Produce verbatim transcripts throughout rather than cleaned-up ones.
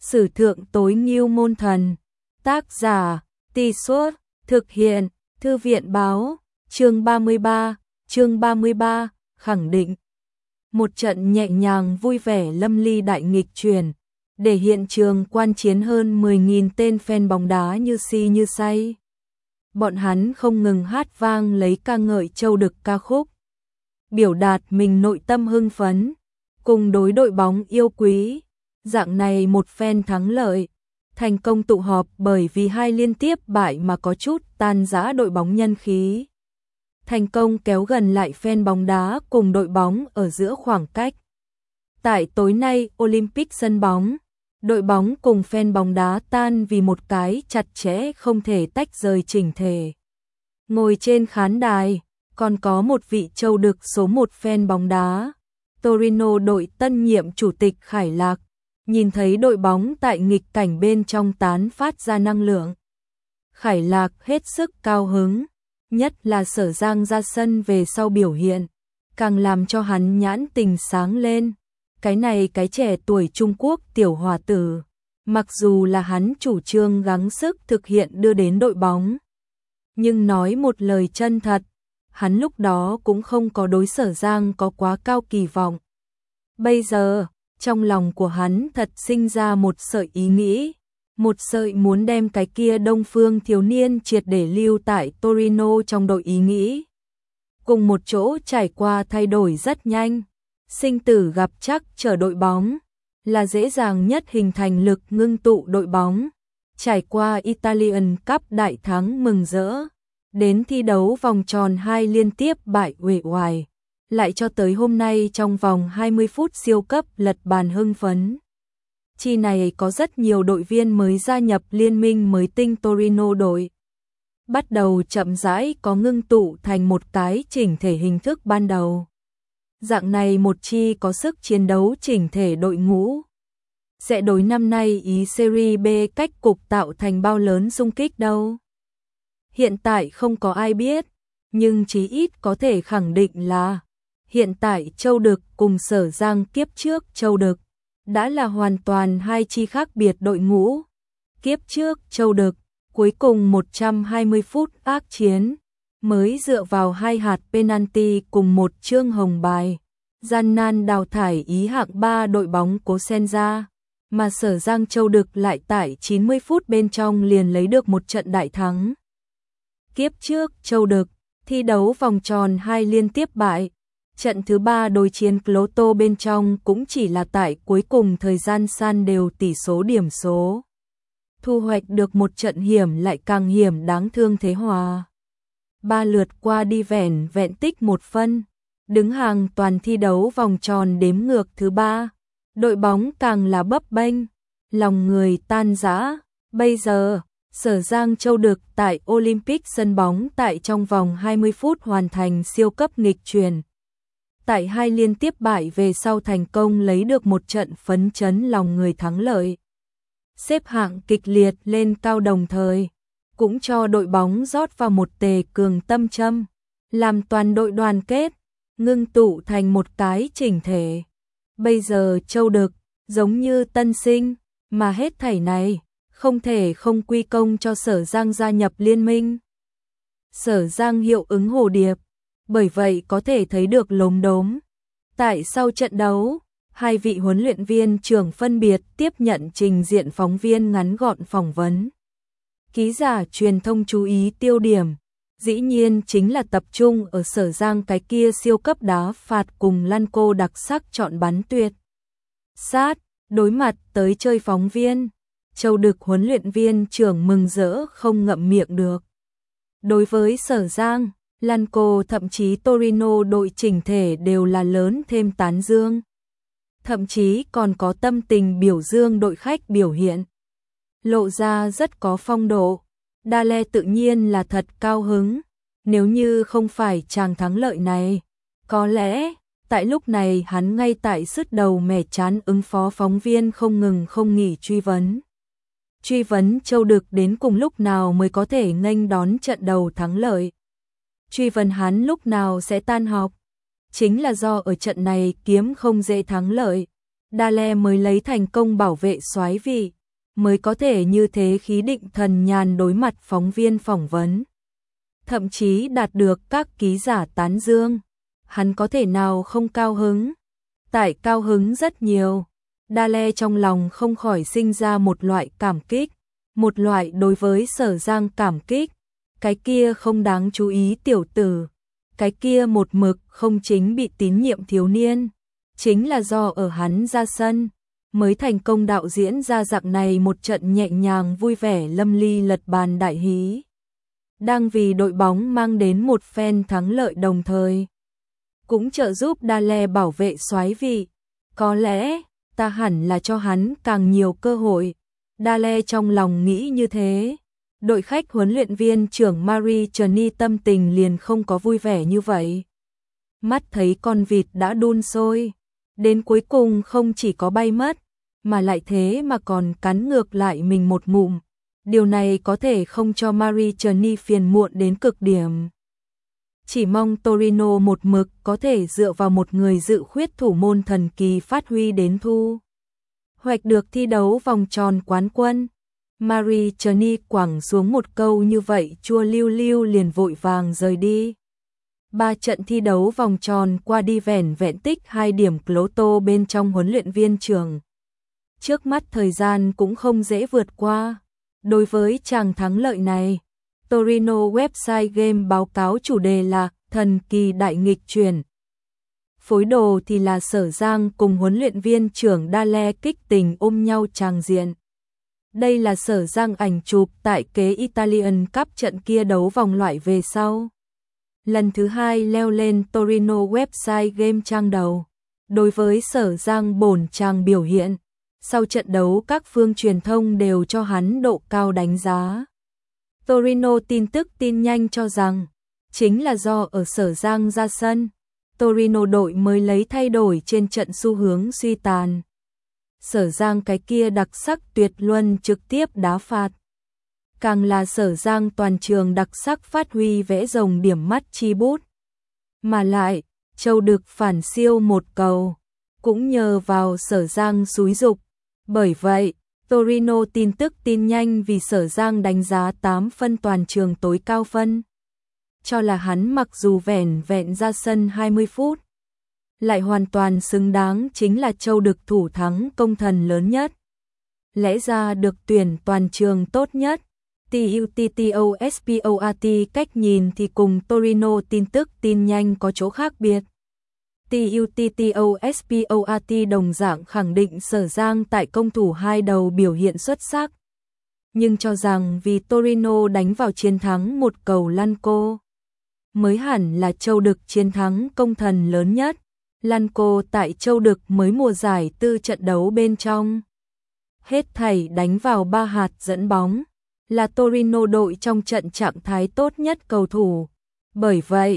Sử thượng tối ngưu môn thần. Tác giả, Tì Suốt, thực hiện, Thư viện báo, chương ba mươi ba, chương ba mươi ba, khẳng định. Một trận nhẹ nhàng vui vẻ lâm ly đại nghịch chuyển, để hiện trường quan chiến hơn mười nghìn tên fan bóng đá như si như say. Bọn hắn không ngừng hát vang lấy ca ngợi Châu Đực ca khúc, biểu đạt mình nội tâm hưng phấn, cùng đối đội bóng yêu quý. Dạng này một phen thắng lợi, thành công tụ họp bởi vì hai liên tiếp bại mà có chút tan rã đội bóng nhân khí. Thành công kéo gần lại fan bóng đá cùng đội bóng ở giữa khoảng cách. Tại tối nay Olympic sân bóng, đội bóng cùng fan bóng đá tan vì một cái chặt chẽ không thể tách rời chỉnh thể. Ngồi trên khán đài, còn có một vị Châu Đực số một fan bóng đá, Torino đội tân nhiệm chủ tịch Khải Lạc, nhìn thấy đội bóng tại nghịch cảnh bên trong tán phát ra năng lượng. Khải Lạc hết sức cao hứng, nhất là Sở Giang ra sân về sau biểu hiện, càng làm cho hắn nhãn tình sáng lên. Cái này cái trẻ tuổi Trung Quốc tiểu hòa tử, mặc dù là hắn chủ trương gắng sức thực hiện đưa đến đội bóng, nhưng nói một lời chân thật, hắn lúc đó cũng không có đối Sở Giang có quá cao kỳ vọng. Bây giờ, trong lòng của hắn thật sinh ra một sợi ý nghĩ, một sợi muốn đem cái kia Đông Phương thiếu niên triệt để lưu tại Torino trong đội ý nghĩ. Cùng một chỗ trải qua thay đổi rất nhanh, sinh tử gặp chắc trở đội bóng, là dễ dàng nhất hình thành lực ngưng tụ đội bóng. Trải qua Italian Cup đại thắng mừng rỡ, đến thi đấu vòng tròn hai liên tiếp bại uể oải, lại cho tới hôm nay trong vòng hai mươi phút siêu cấp lật bàn hưng phấn. Chi này có rất nhiều đội viên mới gia nhập liên minh mới tinh Torino đội. Bắt đầu chậm rãi có ngưng tụ thành một cái chỉnh thể hình thức ban đầu. Dạng này một chi có sức chiến đấu chỉnh thể đội ngũ, sẽ đối năm nay ý Serie B cách cục tạo thành bao lớn xung kích đâu. Hiện tại không có ai biết, nhưng chí ít có thể khẳng định là hiện tại Châu Đực cùng Sở Giang kiếp trước Châu Đực đã là hoàn toàn hai chi khác biệt đội ngũ. Kiếp trước Châu Đực cuối cùng một trăm hai mươi phút ác chiến, mới dựa vào hai hạt penalty cùng một chương hồng bài, gian nan đào thải ý hạng ba đội bóng Cosenza, mà Sở Giang Châu Đực lại tại chín mươi phút bên trong liền lấy được một trận đại thắng. Kiếp trước Châu Đực thi đấu vòng tròn hai liên tiếp bại, trận thứ ba đối chiến Cloto bên trong cũng chỉ là tại cuối cùng thời gian san đều tỷ số điểm số. Thu hoạch được một trận hiểm lại càng hiểm đáng thương thế hòa. Ba lượt qua đi vẻn vẹn tích một phân, đứng hàng toàn thi đấu vòng tròn đếm ngược thứ ba. Đội bóng càng là bấp bênh, lòng người tan rã. Bây giờ, Sở Giang Châu Đực tại Olympic sân bóng tại trong vòng hai mươi phút hoàn thành siêu cấp nghịch chuyển. Tại hai liên tiếp bại về sau thành công lấy được một trận phấn chấn lòng người thắng lợi. Xếp hạng kịch liệt lên cao đồng thời, cũng cho đội bóng rót vào một tề cường tâm châm, làm toàn đội đoàn kết, ngưng tụ thành một cái chỉnh thể. Bây giờ Châu Đực giống như tân sinh, mà hết thảy này không thể không quy công cho Sở Giang gia nhập liên minh. Sở Giang hiệu ứng hồ điệp, bởi vậy có thể thấy được lốm đốm. Tại sau trận đấu, hai vị huấn luyện viên trưởng phân biệt tiếp nhận trình diện phóng viên ngắn gọn phỏng vấn. Ký giả truyền thông chú ý tiêu điểm, dĩ nhiên chính là tập trung ở Sở Giang cái kia siêu cấp đá phạt cùng Lanco đặc sắc chọn bắn tuyệt sát. Đối mặt tới chơi phóng viên, Châu Đực huấn luyện viên trưởng mừng rỡ không ngậm miệng được. Đối với Sở Giang, Lanco thậm chí Torino đội chỉnh thể đều là lớn thêm tán dương. Thậm chí còn có tâm tình biểu dương đội khách biểu hiện, lộ ra rất có phong độ. Dale tự nhiên là thật cao hứng, nếu như không phải chàng thắng lợi này, có lẽ tại lúc này hắn ngay tại sứt đầu mẻ chán ứng phó phóng viên không ngừng không nghỉ truy vấn. Truy vấn Châu Đực đến cùng lúc nào mới có thể nghênh đón trận đầu thắng lợi. Truy vấn hắn lúc nào sẽ tan học. Chính là do ở trận này kiếm không dễ thắng lợi. Dale mới lấy thành công bảo vệ soái vị, mới có thể như thế khí định thần nhàn đối mặt phóng viên phỏng vấn. Thậm chí đạt được các ký giả tán dương. Hắn có thể nào không cao hứng? Tại cao hứng rất nhiều. Dale trong lòng không khỏi sinh ra một loại cảm kích, một loại đối với Sở Giang cảm kích. Cái kia không đáng chú ý tiểu tử, cái kia một mực không chính bị tín nhiệm thiếu niên, chính là do ở hắn ra sân, mới thành công đạo diễn ra dạng này một trận nhẹ nhàng vui vẻ lâm ly lật bàn đại hí. Đang vì đội bóng mang đến một phen thắng lợi đồng thời, cũng trợ giúp Dale bảo vệ soái vị. Có lẽ, ta hẳn là cho hắn càng nhiều cơ hội. Dale trong lòng nghĩ như thế. Đội khách huấn luyện viên trưởng Marie Trần tâm tình liền không có vui vẻ như vậy. Mắt thấy con vịt đã đun sôi, đến cuối cùng không chỉ có bay mất, mà lại thế mà còn cắn ngược lại mình một ngụm. Điều này có thể không cho Marie Trần phiền muộn đến cực điểm. Chỉ mong Torino một mực có thể dựa vào một người dự khuyết thủ môn thần kỳ phát huy đến thu hoạch được thi đấu vòng tròn quán quân. Marie Trần quẳng xuống một câu như vậy chua lưu lưu liền vội vàng rời đi. Ba trận thi đấu vòng tròn qua đi vẻn vẹn tích hai điểm Cloto bên trong huấn luyện viên trưởng. Trước mắt thời gian cũng không dễ vượt qua. Đối với chàng thắng lợi này, Torino website game báo cáo chủ đề là thần kỳ đại nghịch chuyển. Phối đồ thì là Sở Giang cùng huấn luyện viên trưởng Dale kích tình ôm nhau tràng diện. Đây là Sở Giang ảnh chụp tại kế Italian Cup trận kia đấu vòng loại về sau. Lần thứ hai leo lên Torino website game trang đầu. Đối với Sở Giang bổn chàng biểu hiện, sau trận đấu các phương truyền thông đều cho hắn độ cao đánh giá. Torino tin tức tin nhanh cho rằng, chính là do ở Sở Giang ra sân, Torino đội mới lấy thay đổi trên trận xu hướng suy tàn. Sở Giang cái kia đặc sắc tuyệt luân trực tiếp đá phạt. Càng là Sở Giang toàn trường đặc sắc phát huy vẽ rồng điểm mắt chi bút. Mà lại, Châu Đực phản siêu một cầu, cũng nhờ vào Sở Giang xúi dục. Bởi vậy, Torino tin tức tin nhanh vì Sở Giang đánh giá tám phân toàn trường tối cao phân. Cho là hắn mặc dù vẻn vẹn ra sân hai mươi phút, lại hoàn toàn xứng đáng chính là Châu Đực thủ thắng công thần lớn nhất. Lẽ ra được tuyển toàn trường tốt nhất. TUTTOSPORT cách nhìn thì cùng Torino tin tức tin nhanh có chỗ khác biệt. TUTTOSPORT đồng dạng khẳng định Sở Giang tại công thủ hai đầu biểu hiện xuất sắc. Nhưng cho rằng vì Torino đánh vào chiến thắng một cầu Lanco, mới hẳn là Châu Đực chiến thắng công thần lớn nhất. Lanco tại Châu Đực mới mùa giải tư trận đấu bên trong. Hết thảy đánh vào ba hạt dẫn bóng, là Torino đội trong trận trạng thái tốt nhất cầu thủ. Bởi vậy,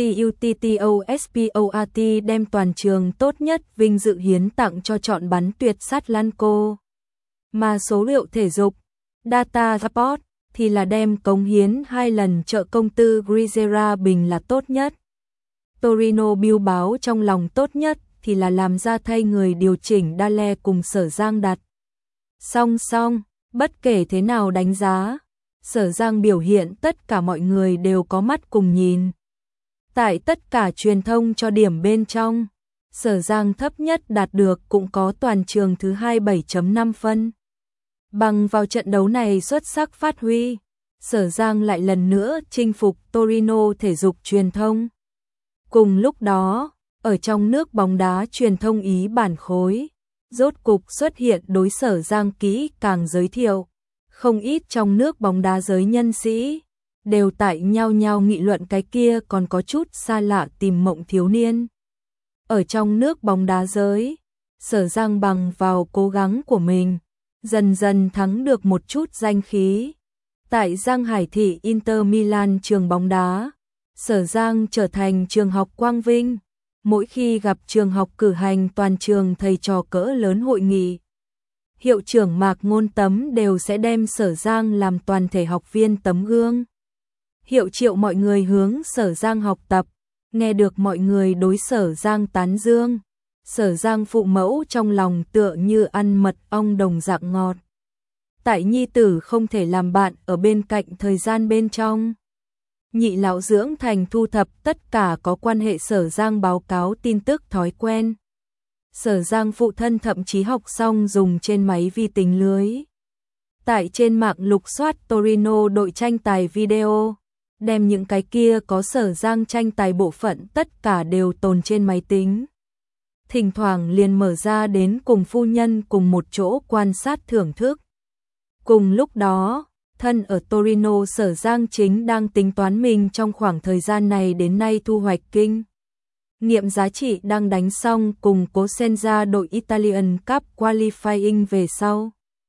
TUTTOSPORT đem toàn trường tốt nhất vinh dự hiến tặng cho chọn bắn tuyệt sát Lanco. Mà số liệu thể dục, Data Report, thì là đem cống hiến hai lần trợ công tư Grizera bình là tốt nhất. Torino biêu báo trong lòng tốt nhất thì là làm ra thay người điều chỉnh Dale cùng Sở Giang đặt. Song song, bất kể thế nào đánh giá, Sở Giang biểu hiện tất cả mọi người đều có mắt cùng nhìn. Tại tất cả truyền thông cho điểm bên trong, Sở Giang thấp nhất đạt được cũng có toàn trường thứ hai bảy chấm năm phân. Bằng vào trận đấu này xuất sắc phát huy, Sở Giang lại lần nữa chinh phục Torino thể dục truyền thông. Cùng lúc đó, ở trong nước bóng đá truyền thông Ý bản khối, rốt cục xuất hiện đối Sở Giang kỹ càng giới thiệu. Không ít trong nước bóng đá giới nhân sĩ đều tại nhau nhau nghị luận cái kia còn có chút xa lạ tìm mộng thiếu niên. Ở trong nước bóng đá giới, Sở Giang bằng vào cố gắng của mình, dần dần thắng được một chút danh khí. Tại Giang Hải Thị Inter Milan trường bóng đá, Sở Giang trở thành trường học quang vinh. Mỗi khi gặp trường học cử hành toàn trường thầy trò cỡ lớn hội nghị, hiệu trưởng Mạc Ngôn Tấm đều sẽ đem Sở Giang làm toàn thể học viên tấm gương. Hiệu triệu mọi người hướng Sở Giang học tập, nghe được mọi người đối Sở Giang tán dương, Sở Giang phụ mẫu trong lòng tựa như ăn mật ong đồng dạng ngọt. Tại nhi tử không thể làm bạn ở bên cạnh thời gian bên trong. Nhị lão dưỡng thành thu thập tất cả có quan hệ Sở Giang báo cáo tin tức thói quen. Sở Giang phụ thân thậm chí học xong dùng trên máy vi tính lưới. Tại trên mạng lục soát Torino đội tranh tài video, đem những cái kia có Sở Giang tranh tài bộ phận tất cả đều tồn trên máy tính. Thỉnh thoảng liền mở ra đến cùng phu nhân cùng một chỗ quan sát thưởng thức. Cùng lúc đó, thân ở Torino Sở Giang chính đang tính toán mình trong khoảng thời gian này đến nay thu hoạch kinh nghiệm giá trị đang đánh xong cùng Cosenza đội Italian Cup Qualifying về sau.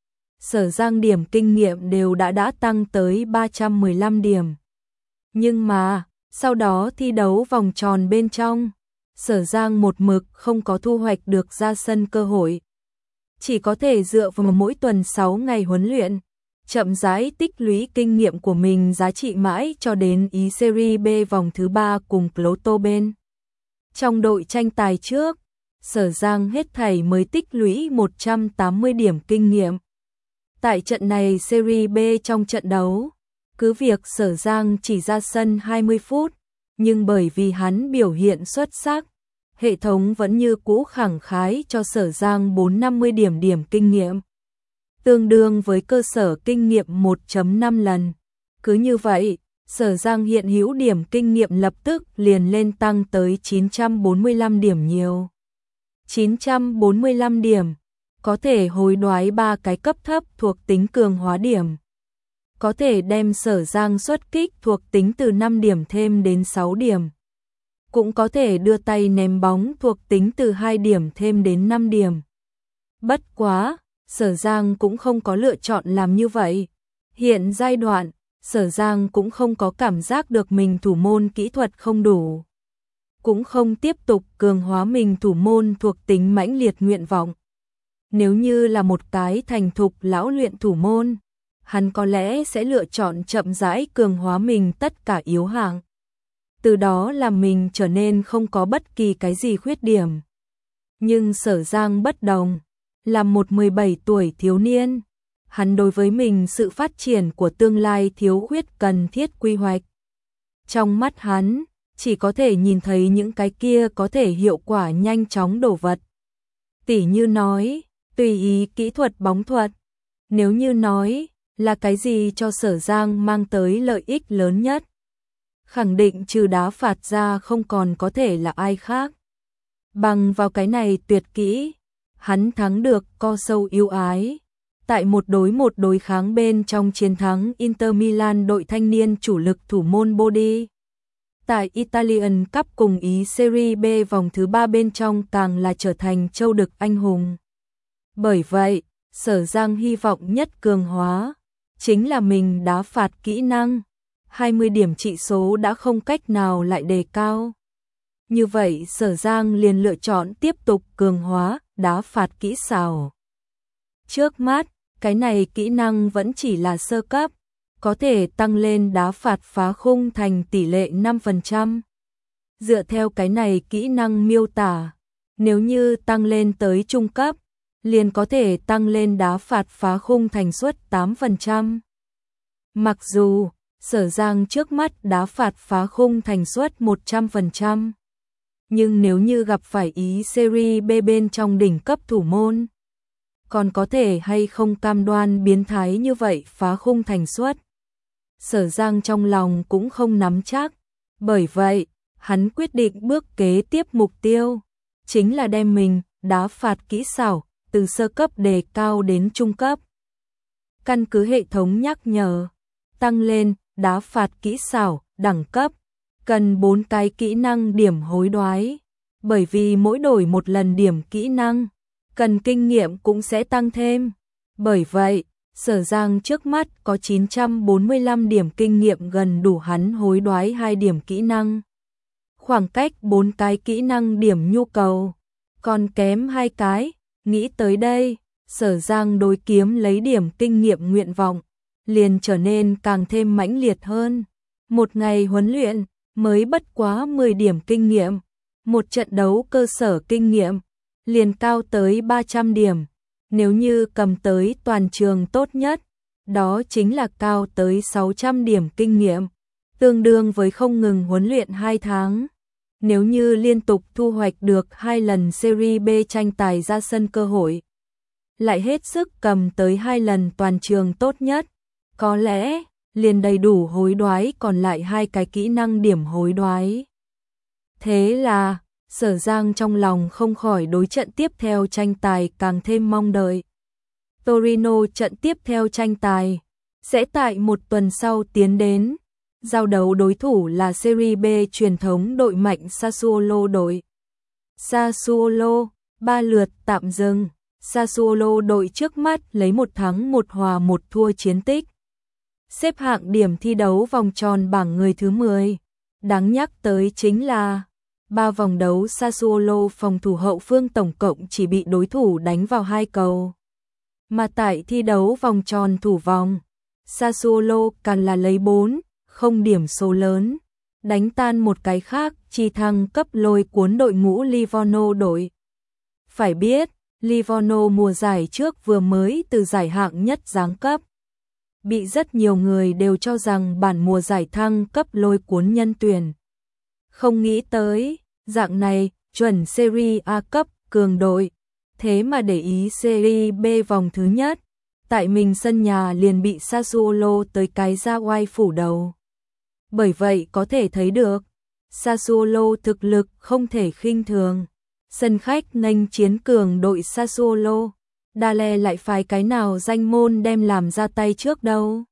Sở Giang điểm kinh nghiệm đều đã đã tăng tới ba trăm mười lăm điểm. Nhưng mà, sau đó thi đấu vòng tròn bên trong, Sở Giang một mực không có thu hoạch được ra sân cơ hội. Chỉ có thể dựa vào mỗi tuần sáu ngày huấn luyện, chậm rãi tích lũy kinh nghiệm của mình giá trị mãi cho đến ý Serie B vòng thứ ba cùng Lotto bên. Trong đội tranh tài trước, Sở Giang hết thảy mới tích lũy một trăm tám mươi điểm kinh nghiệm. Tại trận này Serie B trong trận đấu, cứ việc Sở Giang chỉ ra sân hai mươi phút, nhưng bởi vì hắn biểu hiện xuất sắc, hệ thống vẫn như cũ khẳng khái cho Sở Giang bốn trăm năm mươi điểm điểm kinh nghiệm, tương đương với cơ sở kinh nghiệm một phẩy năm lần. Cứ như vậy, Sở Giang hiện hữu điểm kinh nghiệm lập tức liền lên tăng tới chín trăm bốn mươi lăm điểm nhiều. chín trăm bốn mươi lăm điểm, có thể hối đoái ba cái cấp thấp thuộc tính cường hóa điểm. Có thể đem Sở Giang xuất kích thuộc tính từ năm điểm thêm đến sáu điểm. Cũng có thể đưa tay ném bóng thuộc tính từ hai điểm thêm đến năm điểm. Bất quá, Sở Giang cũng không có lựa chọn làm như vậy. Hiện giai đoạn, Sở Giang cũng không có cảm giác được mình thủ môn kỹ thuật không đủ. Cũng không tiếp tục cường hóa mình thủ môn thuộc tính mãnh liệt nguyện vọng. Nếu như là một cái thành thục lão luyện thủ môn, hắn có lẽ sẽ lựa chọn chậm rãi cường hóa mình tất cả yếu hạng. Từ đó làm mình trở nên không có bất kỳ cái gì khuyết điểm. Nhưng Sở Giang bất đồng, là một mười bảy tuổi thiếu niên. Hắn đối với mình sự phát triển của tương lai thiếu khuyết cần thiết quy hoạch. Trong mắt hắn, chỉ có thể nhìn thấy những cái kia có thể hiệu quả nhanh chóng đổ vật. Tỉ như nói, tùy ý kỹ thuật bóng thuật. Nếu như nói, là cái gì cho Sở Giang mang tới lợi ích lớn nhất? Khẳng định trừ đá phạt ra không còn có thể là ai khác. Bằng vào cái này tuyệt kỹ, hắn thắng được co sâu yêu ái. Tại một đối một đối kháng bên trong chiến thắng Inter Milan đội thanh niên chủ lực thủ môn Bodi. Tại Italian Cup cùng ý Serie B vòng thứ ba bên trong càng là trở thành châu đực anh hùng. Bởi vậy, Sở Giang hy vọng nhất cường hóa, chính là mình đá phạt kỹ năng. hai mươi điểm trị số đã không cách nào lại đề cao. Như vậy Sở Giang liền lựa chọn tiếp tục cường hóa đá phạt kỹ xảo. Trước mắt, cái này kỹ năng vẫn chỉ là sơ cấp, có thể tăng lên đá phạt phá khung thành tỷ lệ năm phần trăm. Dựa theo cái này kỹ năng miêu tả, nếu như tăng lên tới trung cấp, liền có thể tăng lên đá phạt phá khung thành suất tám phần trăm. Mặc dù, Sở Giang trước mắt đá phạt phá khung thành suất một trăm phần trăm, nhưng nếu như gặp phải ý Serie B bên trong đỉnh cấp thủ môn, còn có thể hay không cam đoan biến thái như vậy phá khung thành suất. Sở Giang trong lòng cũng không nắm chắc, bởi vậy, hắn quyết định bước kế tiếp mục tiêu, chính là đem mình đá phạt kỹ xảo từ sơ cấp đề cao đến trung cấp. Căn cứ hệ thống nhắc nhở, tăng lên đá phạt kỹ xảo đẳng cấp, cần bốn cái kỹ năng điểm hối đoái, bởi vì mỗi đổi một lần điểm kỹ năng, cần kinh nghiệm cũng sẽ tăng thêm. Bởi vậy, Sở Giang trước mắt có chín trăm bốn mươi lăm điểm kinh nghiệm gần đủ hắn hối đoái hai điểm kỹ năng. Khoảng cách bốn cái kỹ năng điểm nhu cầu, còn kém hai cái, nghĩ tới đây, Sở Giang đối kiếm lấy điểm kinh nghiệm nguyện vọng, liền trở nên càng thêm mãnh liệt hơn. Một ngày huấn luyện, mới bất quá mười điểm kinh nghiệm, một trận đấu cơ sở kinh nghiệm, liền cao tới ba trăm điểm. Nếu như cầm tới toàn trường tốt nhất, đó chính là cao tới sáu trăm điểm kinh nghiệm, tương đương với không ngừng huấn luyện hai tháng. Nếu như liên tục thu hoạch được hai lần Serie B tranh tài ra sân cơ hội, lại hết sức cầm tới hai lần toàn trường tốt nhất, có lẽ liền đầy đủ hối đoái còn lại hai cái kỹ năng điểm hối đoái. Thế là, Sở Giang trong lòng không khỏi đối trận tiếp theo tranh tài càng thêm mong đợi. Torino trận tiếp theo tranh tài sẽ tại một tuần sau tiến đến. Giao đấu đối thủ là Serie B truyền thống đội mạnh Sassuolo đội. Sassuolo, ba lượt tạm dừng. Sassuolo đội trước mắt lấy một thắng một hòa một thua chiến tích. Xếp hạng điểm thi đấu vòng tròn bảng người thứ mười. Đáng nhắc tới chính là ba vòng đấu Sassuolo phòng thủ hậu phương tổng cộng chỉ bị đối thủ đánh vào hai cầu. Mà tại thi đấu vòng tròn thủ vòng, Sassuolo càng là lấy bốn không điểm số lớn, đánh tan một cái khác chi thăng cấp lôi cuốn đội ngũ Livorno đội. Phải biết, Livorno mùa giải trước vừa mới từ giải hạng nhất giáng cấp. Bị rất nhiều người đều cho rằng bản mùa giải thăng cấp lôi cuốn nhân tuyển. Không nghĩ tới, dạng này, chuẩn Serie A cấp, cường đội. Thế mà để ý Serie B vòng thứ nhất, tại mình sân nhà liền bị Sassuolo tới cái ra oai phủ đầu. Bởi vậy có thể thấy được, Sassuolo thực lực không thể khinh thường. Sân khách nghênh chiến cường đội Sassuolo, Dale lại phái cái nào danh môn đem làm ra tay trước đâu.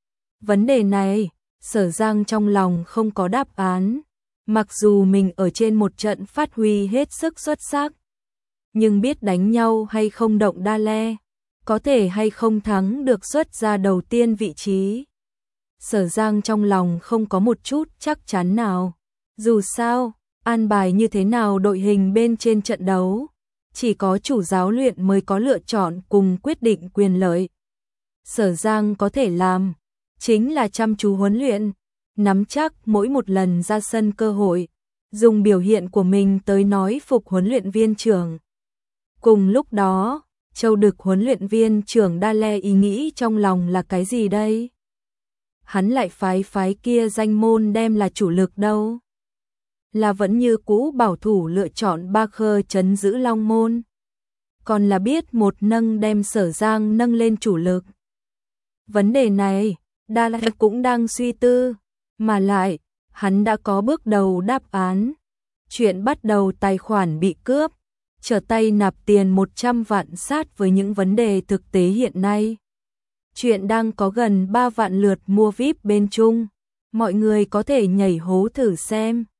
Vấn đề này, Sở Giang trong lòng không có đáp án. Mặc dù mình ở trên một trận phát huy hết sức xuất sắc, nhưng biết đánh nhau hay không động Dale, có thể hay không thắng được xuất ra đầu tiên vị trí. Sở Giang trong lòng không có một chút chắc chắn nào. Dù sao, an bài như thế nào đội hình bên trên trận đấu, chỉ có chủ giáo luyện mới có lựa chọn cùng quyết định quyền lợi. Sở Giang có thể làm, chính là chăm chú huấn luyện, nắm chắc mỗi một lần ra sân cơ hội, dùng biểu hiện của mình tới nói phục huấn luyện viên trưởng. Cùng lúc đó, Châu Đực huấn luyện viên trưởng Dale ý nghĩ trong lòng là cái gì đây? Hắn lại phái phái kia danh môn đem là chủ lực đâu? Là vẫn như cũ bảo thủ lựa chọn ba khơ trấn giữ Long Môn? Còn là biết một nâng đem Sở Giang nâng lên chủ lực? Vấn đề này, Dale cũng đang suy tư, mà lại, hắn đã có bước đầu đáp án. Chuyện bắt đầu tài khoản bị cướp, trở tay nạp tiền một trăm vạn sát với những vấn đề thực tế hiện nay. Chuyện đang có gần ba vạn lượt mua vi ai pi bên Trung, mọi người có thể nhảy hố thử xem.